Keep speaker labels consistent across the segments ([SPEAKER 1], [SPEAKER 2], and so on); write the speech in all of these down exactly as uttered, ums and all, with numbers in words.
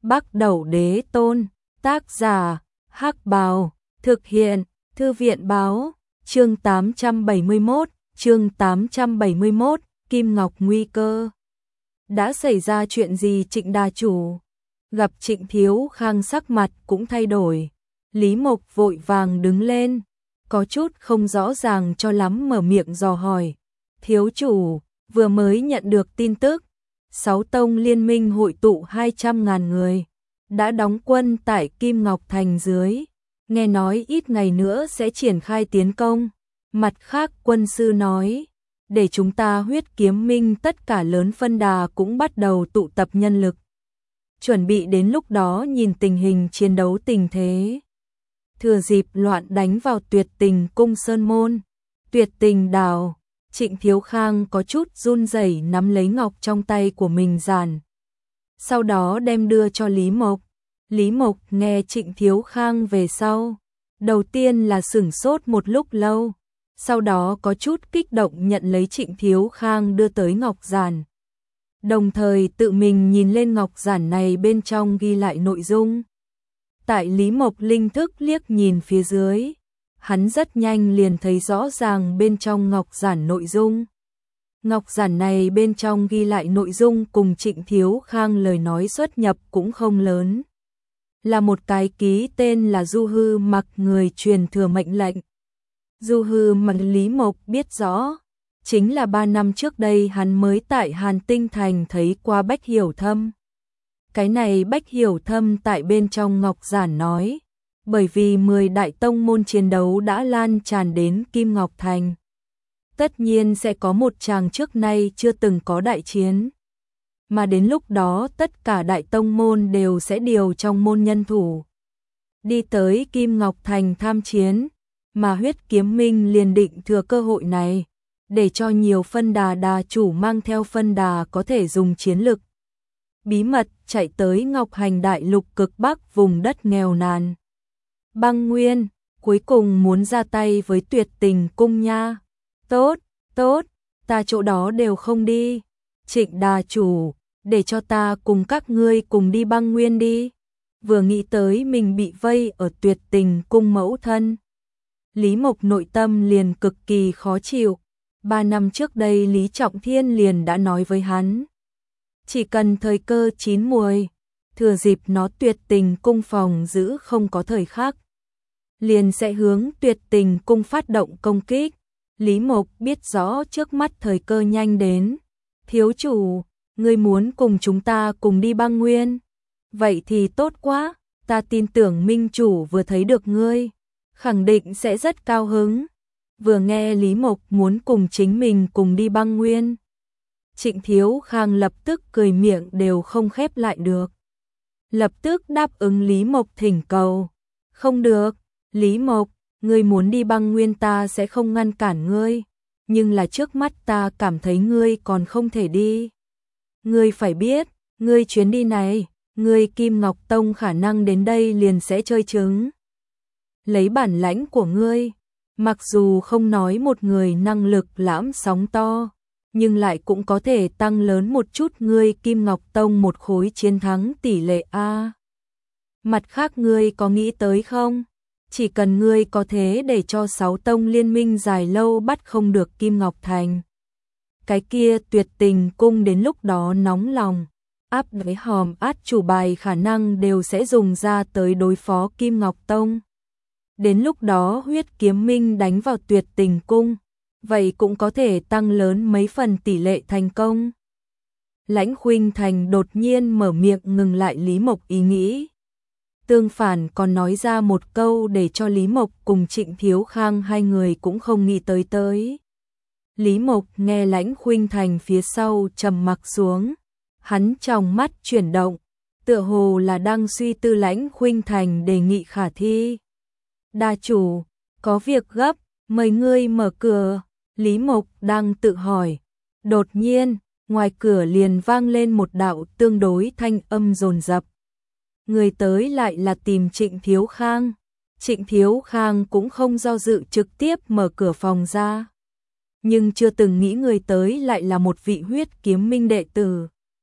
[SPEAKER 1] Bắc Đẩu Đế Tôn, tác giả, Hắc Bào, thực hiện, Thư viện báo, chương tám trăm bảy mươi mốt, chương tám trăm bảy mươi mốt, Kim Ngọc nguy cơ. Đã xảy ra chuyện gì Trịnh đà chủ? Gặp Trịnh Thiếu Khang sắc mặt cũng thay đổi. Lý Mộc vội vàng đứng lên, có chút không rõ ràng cho lắm mở miệng dò hỏi. Thiếu chủ, vừa mới nhận được tin tức, sáu tông liên minh hội tụ hai trăm ngàn người, đã đóng quân tại Kim Ngọc Thành dưới, nghe nói ít ngày nữa sẽ triển khai tiến công. Mặt khác quân sư nói, để chúng ta Huyết Kiếm Minh tất cả lớn phân đà cũng bắt đầu tụ tập nhân lực, chuẩn bị đến lúc đó nhìn tình hình chiến đấu tình thế. Thừa dịp loạn đánh vào Tuyệt Tình Cung Sơn Môn, Tuyệt Tình Đảo. Trịnh Thiếu Khang có chút run rẩy nắm lấy ngọc trong tay của mình giàn. Sau đó đem đưa cho Lý Mộc. Lý Mộc nghe Trịnh Thiếu Khang về sau. Đầu tiên là sửng sốt một lúc lâu. Sau đó có chút kích động nhận lấy Trịnh Thiếu Khang đưa tới ngọc giản. Đồng thời tự mình nhìn lên ngọc giản này bên trong ghi lại nội dung. Tại Lý Mộc linh thức liếc nhìn phía dưới, hắn rất nhanh liền thấy rõ ràng bên trong ngọc giản nội dung. Ngọc giản này bên trong ghi lại nội dung cùng Trịnh Thiếu Khang lời nói xuất nhập cũng không lớn. Là một cái ký tên là Du Hư Mặc người truyền thừa mệnh lệnh. Du Hư Mặc Lý Mộc biết rõ, chính là ba năm trước đây hắn mới tại Hàn Tinh Thành thấy qua Bách Hiểu Thâm. Cái này Bách Hiểu Thâm tại bên trong ngọc giản nói, bởi vì mười đại tông môn chiến đấu đã lan tràn đến Kim Ngọc Thành. Tất nhiên sẽ có một tràng trước nay chưa từng có đại chiến. Mà đến lúc đó tất cả đại tông môn đều sẽ điều trong môn nhân thủ đi tới Kim Ngọc Thành tham chiến, mà Huyết Kiếm Minh liền định thừa cơ hội này, để cho nhiều phân đà đà chủ mang theo phân đà có thể dùng chiến lực bí mật chạy tới Ngọc Hành đại lục cực bắc vùng đất nghèo nàn. Băng Nguyên, cuối cùng muốn ra tay với Tuyệt Tình Cung nha. Tốt, tốt, ta chỗ đó đều không đi. Trịnh đà chủ, để cho ta cùng các ngươi cùng đi Băng Nguyên đi. Vừa nghĩ tới mình bị vây ở Tuyệt Tình Cung mẫu thân, Lý Mộc nội tâm liền cực kỳ khó chịu. Ba năm trước đây Lý Trọng Thiên liền đã nói với hắn, chỉ cần thời cơ chín muồi, thừa dịp nó Tuyệt Tình Cung phòng giữ không có thời khắc, liền sẽ hướng Tuyệt Tình Cung phát động công kích. Lý Mộc biết rõ trước mắt thời cơ nhanh đến. Thiếu chủ, ngươi muốn cùng chúng ta cùng đi Băng Nguyên? Vậy thì tốt quá, ta tin tưởng Minh chủ vừa thấy được ngươi, khẳng định sẽ rất cao hứng. Vừa nghe Lý Mộc muốn cùng chính mình cùng đi Băng Nguyên, Trịnh Thiếu Khang lập tức cười miệng đều không khép lại được. Lập tức đáp ứng Lý Mộc thỉnh cầu. Không được, Lý Mộc, ngươi muốn đi Băng Nguyên ta sẽ không ngăn cản ngươi, nhưng là trước mắt ta cảm thấy ngươi còn không thể đi. Ngươi phải biết, ngươi chuyến đi này, ngươi Kim Ngọc Tông khả năng đến đây liền sẽ chơi trứng. Lấy bản lãnh của ngươi, mặc dù không nói một người năng lực lãm sóng to, nhưng lại cũng có thể tăng lớn một chút ngươi Kim Ngọc Tông một khối chiến thắng tỷ lệ A. Mặt khác ngươi có nghĩ tới không? Chỉ cần ngươi có thế để cho sáu tông liên minh dài lâu bắt không được Kim Ngọc Thành, cái kia Tuyệt Tình Cung đến lúc đó nóng lòng, áp với hòm át chủ bài khả năng đều sẽ dùng ra tới đối phó Kim Ngọc Tông. Đến lúc đó Huyết Kiếm Minh đánh vào Tuyệt Tình Cung, vậy cũng có thể tăng lớn mấy phần tỷ lệ thành công. Lãnh Khuynh Thành đột nhiên mở miệng ngừng lại Lý Mộc ý nghĩ. Tương phản còn nói ra một câu để cho Lý Mộc cùng Trịnh Thiếu Khang hai người cũng không nghĩ tới tới. Lý Mộc nghe Lãnh Khuynh Thành phía sau trầm mặc xuống, hắn trong mắt chuyển động, tựa hồ là đang suy tư Lãnh Khuynh Thành đề nghị khả thi. Đa chủ, có việc gấp, mời ngươi mở cửa. Lý Mộc đang tự hỏi, đột nhiên, ngoài cửa liền vang lên một đạo tương đối thanh âm dồn dập. Người tới lại là tìm Trịnh Thiếu Khang. Trịnh Thiếu Khang cũng không do dự trực tiếp mở cửa phòng ra. Nhưng chưa từng nghĩ người tới lại là một vị Huyết Kiếm Minh đệ tử.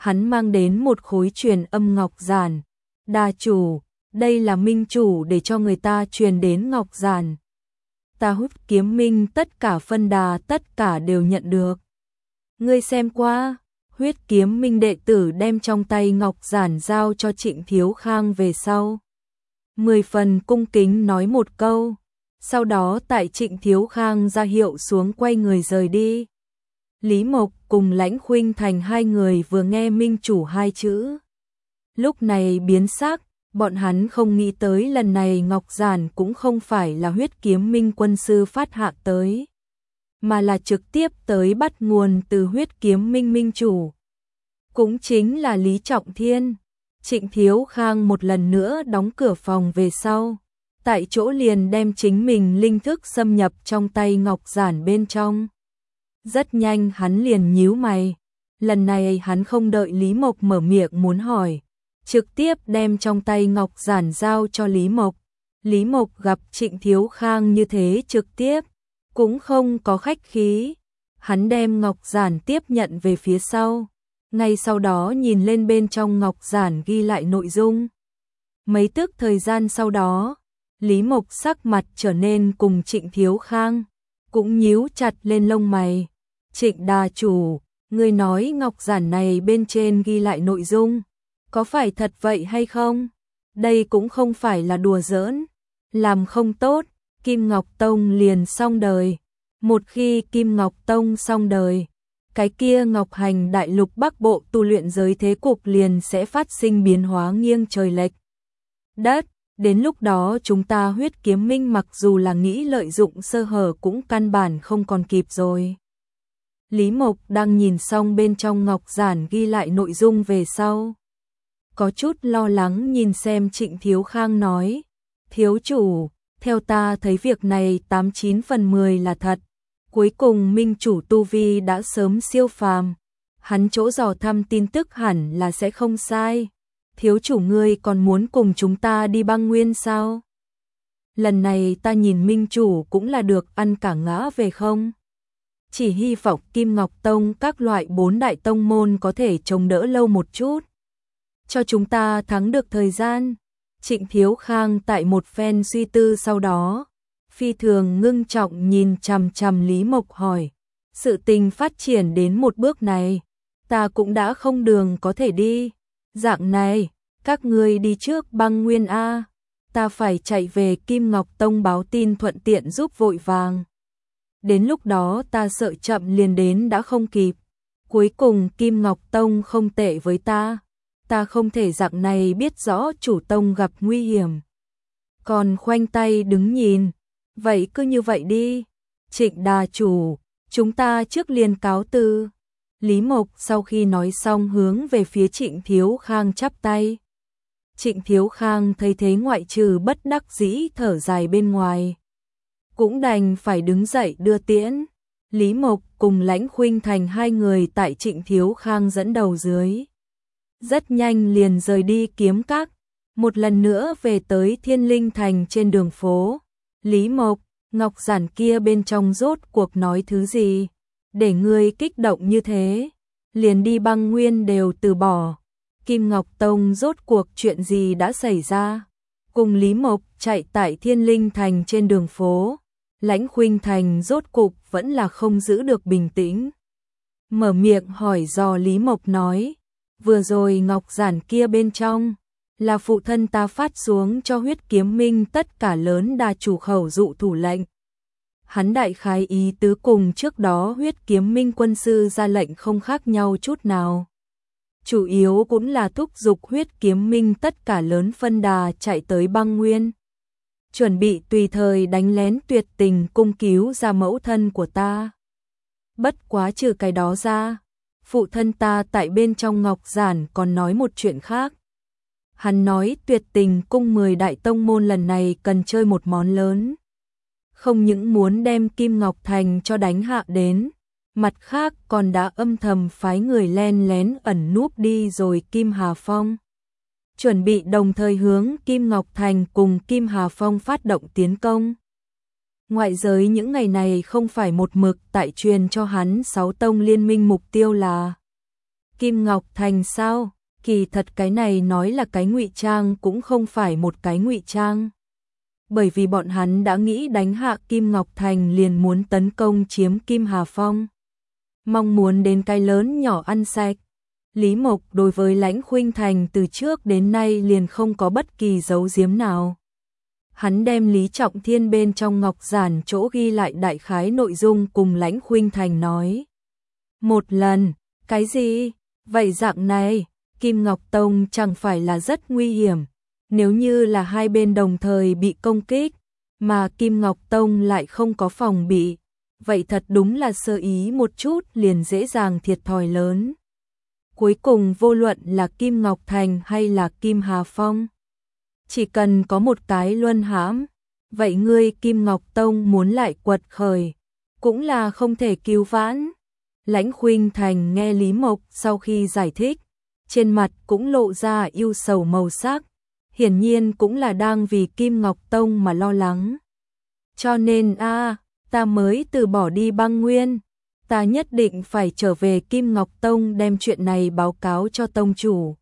[SPEAKER 1] hắn mang đến một khối truyền âm ngọc giản. Đà chủ, đây là minh chủ để cho người ta truyền đến ngọc giản. Ta Huyết Kiếm Minh tất cả phân đà tất cả đều nhận được. Ngươi xem qua. Huyết Kiếm Minh đệ tử đem trong tay ngọc giản giao cho Trịnh Thiếu Khang về sau. Mười phần cung kính nói một câu. Sau đó tại Trịnh Thiếu Khang ra hiệu xuống quay người rời đi. Lý Mộc cùng Lãnh Khuynh Thành hai người vừa nghe minh chủ hai chữ. Lúc này biến sắc, bọn hắn không nghĩ tới lần này ngọc giản cũng không phải là Huyết Kiếm Minh quân sư phát hạ tới, mà là trực tiếp tới bắt nguồn từ Huyết Kiếm Minh minh chủ. Cũng chính là Lý Trọng Thiên. Trịnh Thiếu Khang một lần nữa đóng cửa phòng về sau. Tại chỗ liền đem chính mình linh thức xâm nhập trong tay ngọc giản bên trong. Rất nhanh hắn liền nhíu mày. Lần này hắn không đợi Lý Mộc mở miệng muốn hỏi. Trực tiếp đem trong tay ngọc giản giao cho Lý Mộc. Lý Mộc gặp Trịnh Thiếu Khang như thế trực tiếp. Cũng không có khách khí. Hắn đem ngọc giản tiếp nhận về phía sau. Ngay sau đó nhìn lên bên trong ngọc giản ghi lại nội dung. Mấy tức thời gian sau đó, Lý Mộc sắc mặt trở nên cùng Trịnh Thiếu Khang, cũng nhíu chặt lên lông mày. Trịnh đà chủ, ngươi nói ngọc giản này bên trên ghi lại nội dung, có phải thật vậy hay không? Đây cũng không phải là đùa giỡn, làm không tốt, Kim Ngọc Tông liền xong đời. Một khi Kim Ngọc Tông xong đời, cái kia Ngọc Hành Đại Lục Bắc Bộ tu luyện giới thế cục liền sẽ phát sinh biến hóa nghiêng trời lệch đất. Đến lúc đó chúng ta Huyết Kiếm Minh mặc dù là nghĩ lợi dụng sơ hở cũng căn bản không còn kịp rồi. Lý Mộc đang nhìn xong bên trong ngọc giản ghi lại nội dung về sau. Có chút lo lắng nhìn xem Trịnh Thiếu Khang nói. Thiếu chủ, theo ta thấy việc này tám chín phần mười là thật. Cuối cùng minh chủ tu vi đã sớm siêu phàm. Hắn chỗ dò thăm tin tức hẳn là sẽ không sai. Thiếu chủ ngươi còn muốn cùng chúng ta đi băng nguyên sao? Lần này ta nhìn minh chủ cũng là được ăn cả ngã về không? Chỉ hy vọng Kim Ngọc Tông các loại bốn đại tông môn có thể chống đỡ lâu một chút. Cho chúng ta thắng được thời gian. Trịnh Thiếu Khang tại một phen suy tư sau đó. Phi thường ngưng trọng nhìn chằm chằm Lý Mộc hỏi. Sự tình phát triển đến một bước này. Ta cũng đã không đường có thể đi. Dạng này, các ngươi đi trước băng nguyên A. Ta phải chạy về Kim Ngọc Tông báo tin thuận tiện giúp vội vàng. Đến lúc đó ta sợ chậm liền đến đã không kịp. Cuối cùng Kim Ngọc Tông không tệ với ta. Ta không thể dạng này biết rõ chủ tông gặp nguy hiểm. Còn khoanh tay đứng nhìn. Vậy cứ như vậy đi. Trịnh đà chủ, chúng ta trước liền cáo từ. Lý Mộc sau khi nói xong hướng về phía Trịnh Thiếu Khang chắp tay. Trịnh Thiếu Khang thấy thế ngoại trừ bất đắc dĩ thở dài bên ngoài. Cũng đành phải đứng dậy đưa tiễn. Lý Mộc cùng Lãnh Khuynh Thành hai người tại Trịnh Thiếu Khang dẫn đầu dưới. Rất nhanh liền rời đi Kiếm Các. Một lần nữa về tới Thiên Linh Thành trên đường phố. Lý Mộc, ngọc giản kia bên trong rốt cuộc nói thứ gì? Để ngươi kích động như thế, liền đi băng nguyên đều từ bỏ. Kim Ngọc Tông rốt cuộc chuyện gì đã xảy ra? Cùng Lý Mộc chạy tại Thiên Linh Thành trên đường phố, Lãnh Khuynh Thành rốt cục vẫn là không giữ được bình tĩnh. Mở miệng hỏi dò Lý Mộc nói, vừa rồi ngọc giản kia bên trong, là phụ thân ta phát xuống cho Huyết Kiếm Minh tất cả lớn đà chủ khẩu dụ thủ lệnh. Hắn đại khái ý tứ cùng trước đó Huyết Kiếm Minh quân sư ra lệnh không khác nhau chút nào. Chủ yếu cũng là thúc giục Huyết Kiếm Minh tất cả lớn phân đà chạy tới băng nguyên. Chuẩn bị tùy thời đánh lén tuyệt tình cung cứu ra mẫu thân của ta. Bất quá trừ cái đó ra, phụ thân ta tại bên trong ngọc giản còn nói một chuyện khác. Hắn nói tuyệt tình cung mười đại tông môn lần này cần chơi một món lớn. Không những muốn đem Kim Ngọc Thành cho đánh hạ đến, mặt khác còn đã âm thầm phái người len lén ẩn núp đi rồi Kim Hà Phong. Chuẩn bị đồng thời hướng Kim Ngọc Thành cùng Kim Hà Phong phát động tiến công. Ngoại giới những ngày này không phải một mực tại truyền cho hắn sáu tông liên minh mục tiêu là Kim Ngọc Thành sao? Kỳ thật cái này nói là cái ngụy trang cũng không phải một cái ngụy trang. Bởi vì bọn hắn đã nghĩ đánh hạ Kim Ngọc Thành liền muốn tấn công chiếm Kim Hà Phong. Mong muốn đến cái lớn nhỏ ăn sạch. Lý Mộc đối với Lãnh Khuynh Thành từ trước đến nay liền không có bất kỳ giấu giếm nào. Hắn đem Lý Trọng Thiên bên trong ngọc giản chỗ ghi lại đại khái nội dung cùng Lãnh Khuynh Thành nói. Một lần, cái gì? Vậy dạng này, Kim Ngọc Tông chẳng phải là rất nguy hiểm. Nếu như là hai bên đồng thời bị công kích, mà Kim Ngọc Tông lại không có phòng bị, vậy thật đúng là sơ ý một chút liền dễ dàng thiệt thòi lớn. Cuối cùng vô luận là Kim Ngọc Thành hay là Kim Hà Phong, chỉ cần có một cái luân hãm, vậy ngươi Kim Ngọc Tông muốn lại quật khởi, cũng là không thể cứu vãn. Lãnh Khuynh Thành nghe Lý Mộc sau khi giải thích, trên mặt cũng lộ ra ưu sầu màu sắc, hiển nhiên cũng là đang vì Kim Ngọc Tông mà lo lắng. Cho nên a, ta mới từ bỏ đi băng nguyên, ta nhất định phải trở về Kim Ngọc Tông đem chuyện này báo cáo cho tông chủ,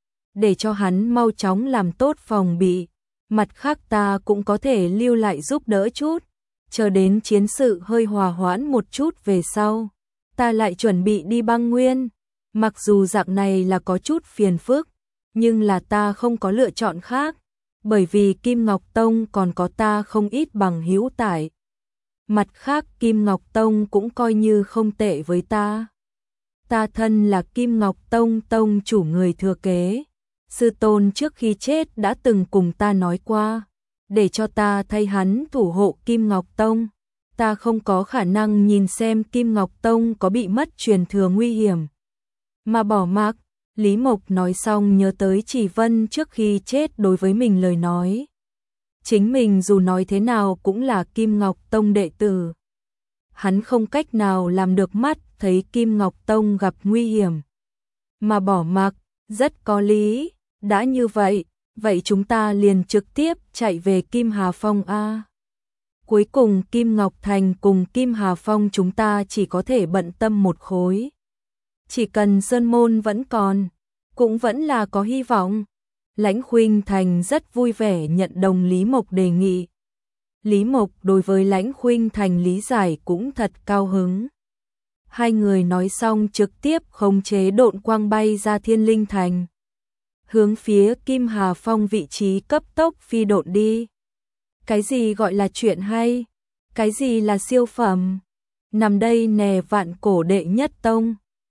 [SPEAKER 1] để cho hắn mau chóng làm tốt phòng bị, mặt khác ta cũng có thể lưu lại giúp đỡ chút, chờ đến chiến sự hơi hòa hoãn một chút về sau, ta lại chuẩn bị đi băng nguyên. Mặc dù dạng này là có chút phiền phức, nhưng là ta không có lựa chọn khác, bởi vì Kim Ngọc Tông còn có ta không ít bằng hữu tại. Mặt khác Kim Ngọc Tông cũng coi như không tệ với ta. Ta thân là Kim Ngọc Tông tông chủ người thừa kế. Sư tôn trước khi chết đã từng cùng ta nói qua, để cho ta thay hắn thủ hộ Kim Ngọc Tông. Ta không có khả năng nhìn xem Kim Ngọc Tông có bị mất truyền thừa nguy hiểm mà bỏ mặc. Lý Mộc nói xong nhớ tới Chỉ Vân trước khi chết đối với mình lời nói. Chính mình dù nói thế nào cũng là Kim Ngọc Tông đệ tử. Hắn không cách nào làm được mắt thấy Kim Ngọc Tông gặp nguy hiểm mà bỏ mặc, rất có lý. Đã như vậy, vậy chúng ta liền trực tiếp chạy về Kim Hà Phong a. Cuối cùng Kim Ngọc Thành cùng Kim Hà Phong chúng ta chỉ có thể bận tâm một khối. Chỉ cần Sơn Môn vẫn còn, cũng vẫn là có hy vọng. Lãnh Khuynh Thành rất vui vẻ nhận đồng Lý Mộc đề nghị. Lý Mộc đối với Lãnh Khuynh Thành lý giải cũng thật cao hứng. Hai người nói xong trực tiếp khống chế độn quang bay ra Thiên Linh Thành, hướng phía Kim Hà Phong vị trí cấp tốc phi độn đi. Cái gì gọi là chuyện hay? Cái gì là siêu phẩm? Nằm đây nè vạn cổ đệ nhất tông.